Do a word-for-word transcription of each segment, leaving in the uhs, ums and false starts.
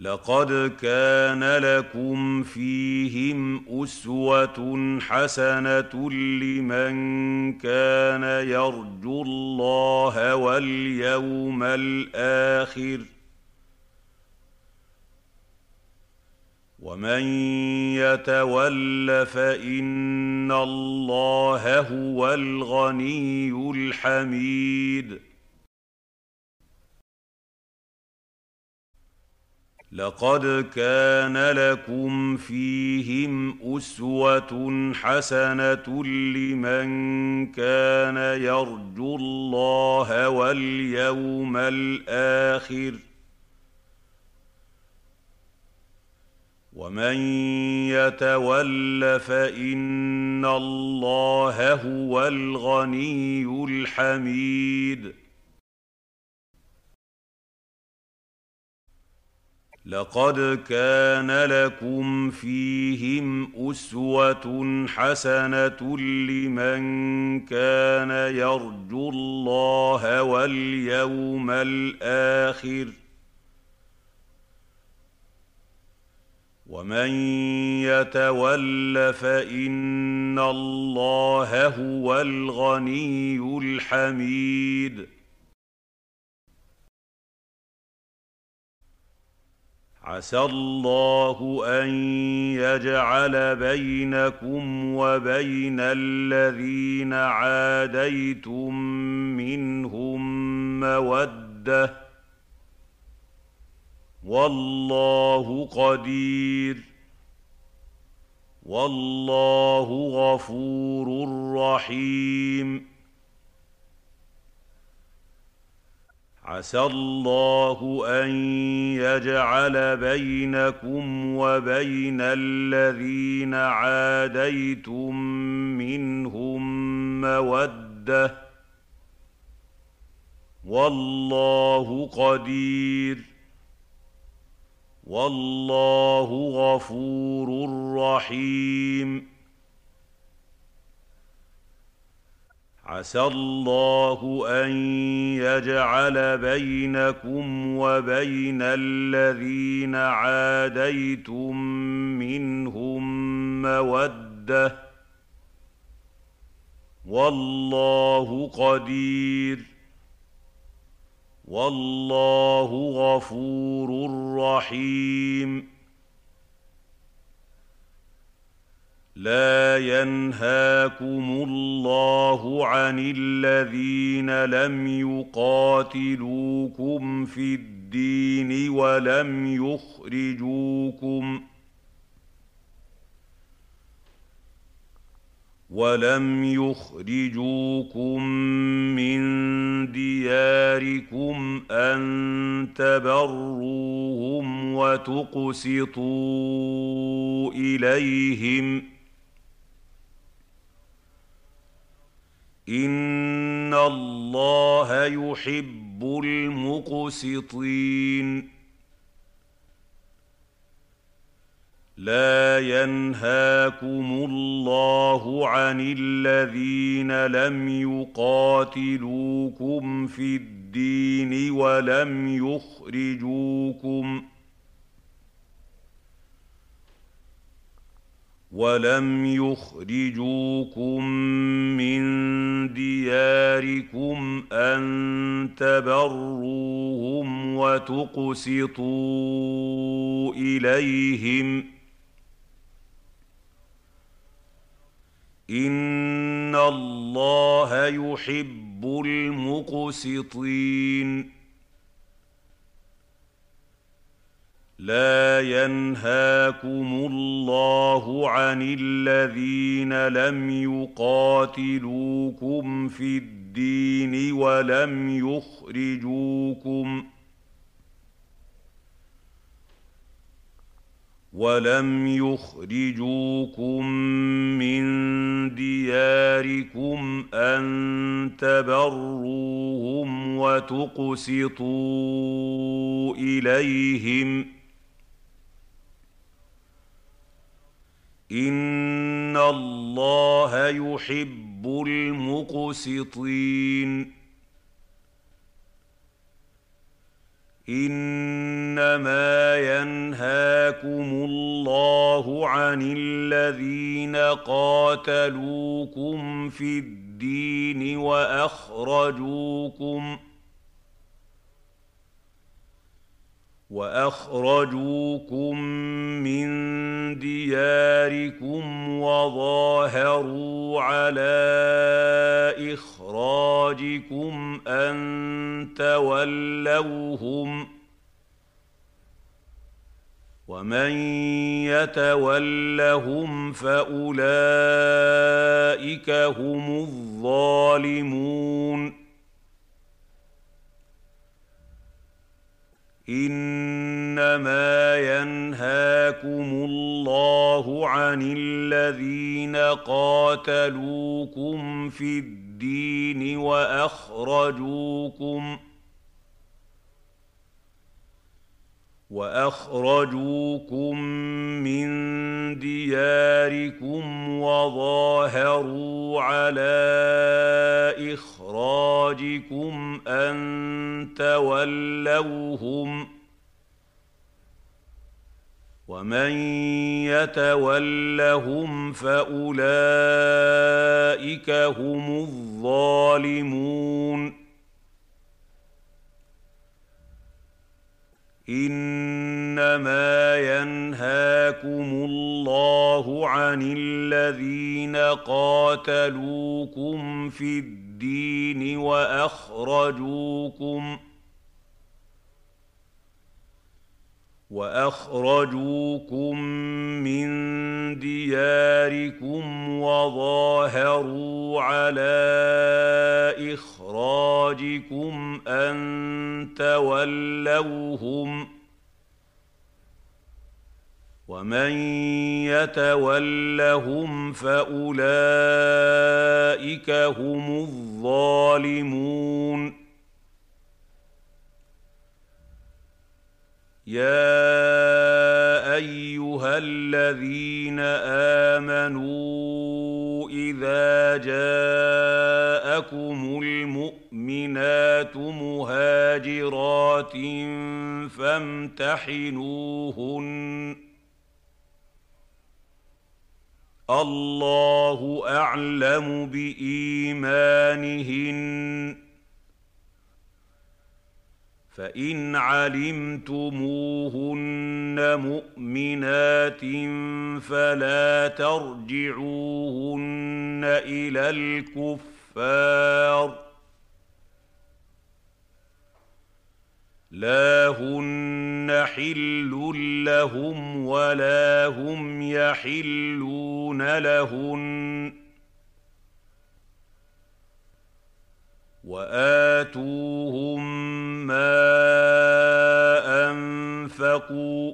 لقد كان لكم فيهم أسوة حسنة لمن كان يرجو الله واليوم الآخر ومن يتول فإن الله هو الغني الحميد. لقد كان لكم فيهم أسوة حسنة لمن كان يرجو الله واليوم الآخر ومن يتول فإن الله هو الغني الحميد. لقد كان لكم فيهم أسوة حسنة لمن كان يرجو الله واليوم الآخر ومن يتول فإن الله هو الغني الحميد. عسى الله أن يجعل بينكم وبين الذين عاديتم منهم مودة والله قدير والله غفور رحيم. عسى الله أن يجعل بينكم وبين الذين عاديتم منهم مودة والله قدير والله غفور رحيم. عسى الله أن يجعل بينكم وبين الذين عاديتم منهم مودة والله قدير والله غفور رحيم. لا ينهاكم الله عن الذين لم يقاتلوكم في الدين ولم يخرجوكم ولم يخرجوكم من دياركم أن تبروهم وتقسطوا إليهم إن الله يحب المقسطين. لا ينهاكم الله عن الذين لم يقاتلوكم في الدين ولم يخرجوكم ولم يخرجوكم من دياركم أن تبروهم وتقسطوا إليهم إن الله يحب المقسطين. لا ينهاكم الله عن الذين لم يقاتلوكم في الدين ولم يخرجوكم ولم يخرجوكم من دياركم أن تبروهم وتقسطوا إليهم إن الله يحب المقسطين. إنما ينهاكم الله عن الذين قاتلوكم في الدين وأخرجوكم وأخرجوكم من دياركم وظاهروا على إخراجكم أن تولوهم ومن يتولهم فأولئك هم الظالمون إنما ينهاكم الله عن الذين قاتلوكم في الدين وأخرجوكم وأخرجوكم من دياركم وظاهروا على إخراجكم أن تولوهم ومن يتولهم فأولئك هم الظالمون إنما ينهاكم الله عن الذين قاتلوكم في الدين وأخرجوكم وأخرجوكم من دياركم وظاهروا على إخراجكم أن تولوهم ومن يتولهم فأولئك هم الظالمون يا أيها الذين آمنوا إذا جاءكم المؤمنات مهاجرات فامتحنوهن الله أعلم بإيمانهن فإن علمتموهن مؤمنات فلا ترجعوهن إلى الكفار لا هن حل لهم ولا هم يحلون لهن وآتوهم ما أنفقوا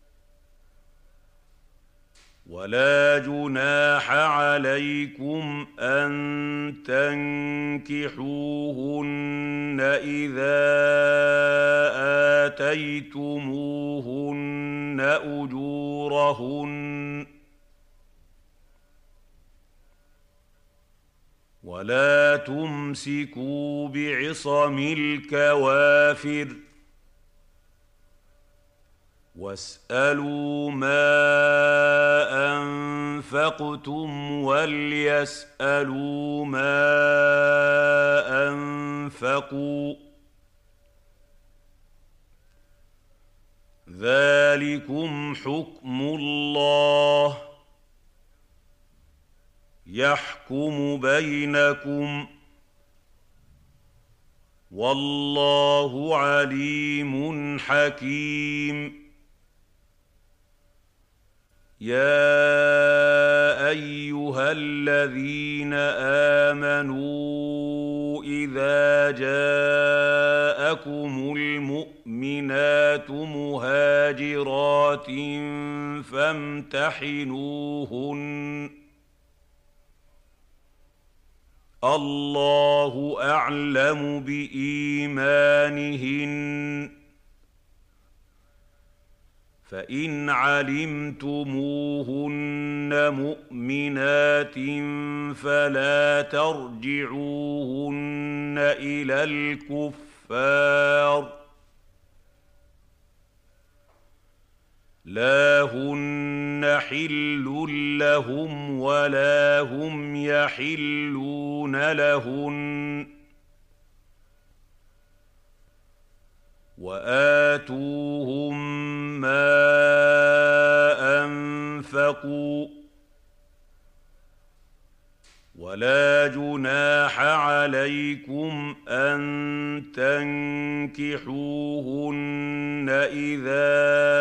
ولا جناح عليكم أن تنكحوهن إذا آتيتموهن أجورهن ولا تمسكوا بعصم الكوافر واسألوا ما أنفقتم وليسألوا ما أنفقوا ذلكم حكم الله يحكم بينكم والله عليم حكيم يا أيها الذين آمنوا إذا جاءكم المؤمنات مهاجرات فامتحنوهن الله أعلم بإيمانهن فإن علمتموهن مؤمنات فلا ترجعوهن إلى الكفار لا هن حل لهم ولا هم يحلون لهن وآتوهم ما أنفقوا ولا جناح عليكم أن تنكحوهن إذا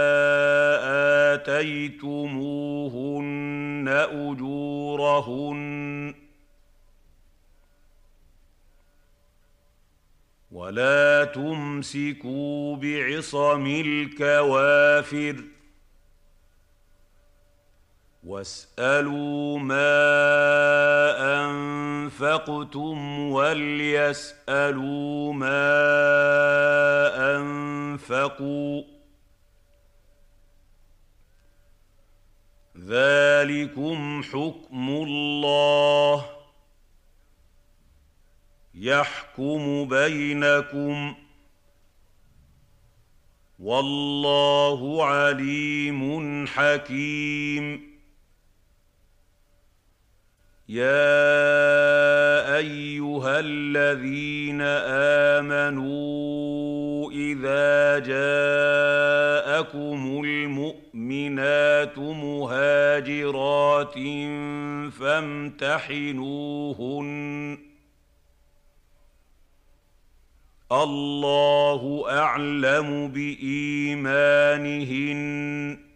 آتيتموهن أجورهن ولا تمسكوا بعصم الكوافر واسألوا ما أنفقتم وليسألوا ما أنفقوا ذلكم حكم الله يحكم بينكم والله عليم حكيم يا أيها الذين آمنوا إذا جاءكم المؤمنات مهاجرات فامتحنوهن الله أعلم بإيمانهن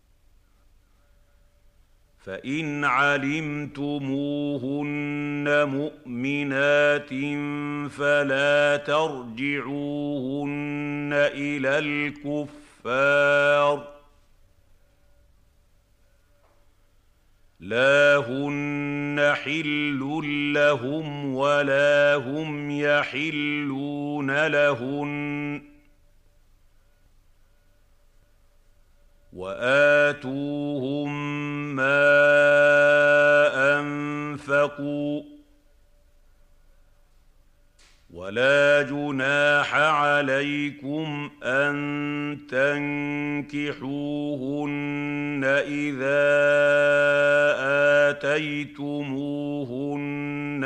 فإن علمتموهن مؤمنات فلا ترجعوهن إلى الكفار لا هن حل لهم ولا هم يحلون لهن وآتوهم ما أنفقوا ولا جناح عليكم أن تنكحوهن إذا آتيتموهن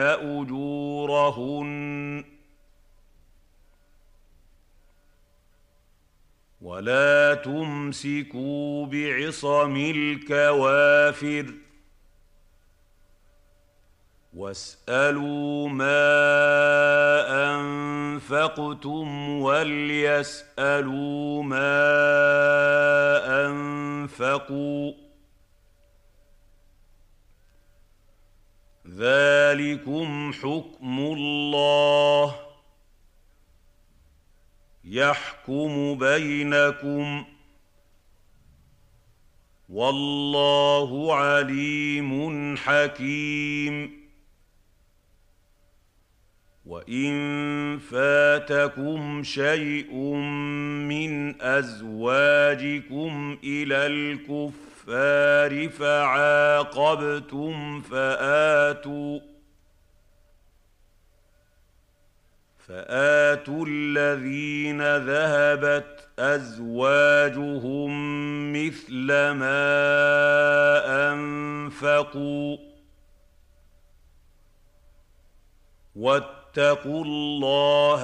أجورهن ولا تمسكوا بعصم الكوافر واسألوا ما أنفقتم وليسألوا ما أنفقوا ذلكم حكم الله يحكم بينكم والله عليم حكيم وإن فاتكم شيء من أزواجكم إلى الكفار فعاقبتم فآتوا فآتوا الذين ذهبت أزواجهم مثل ما أنفقوا واتقوا الله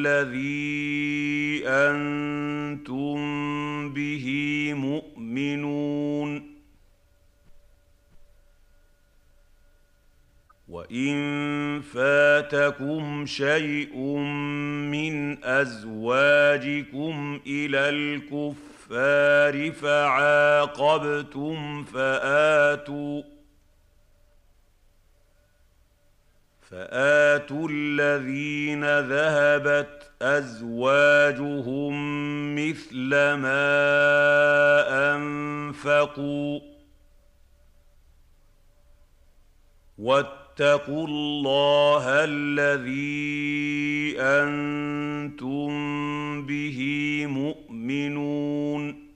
الذي أنتم به مؤمنون وإن فاتكم شيء من أزواجكم إلى الكفار فعاقبتم فآتوا فآتوا الذين ذهبت أزواجهم مثل ما أنفقوا واتقوا الله الذي أنتم به مؤمنون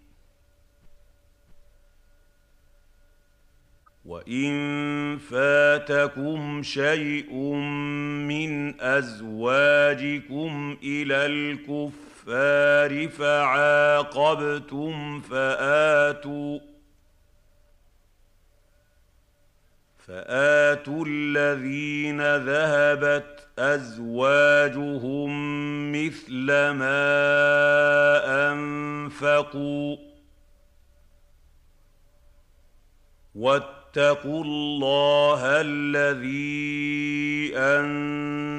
وإن فاتكم شيء من أزواجكم إلى الكفار الكفار فعاقبتم فآتوا فآتوا الذين ذهبت أزواجهم مثل ما أنفقوا واتقوا الله الذي أنتم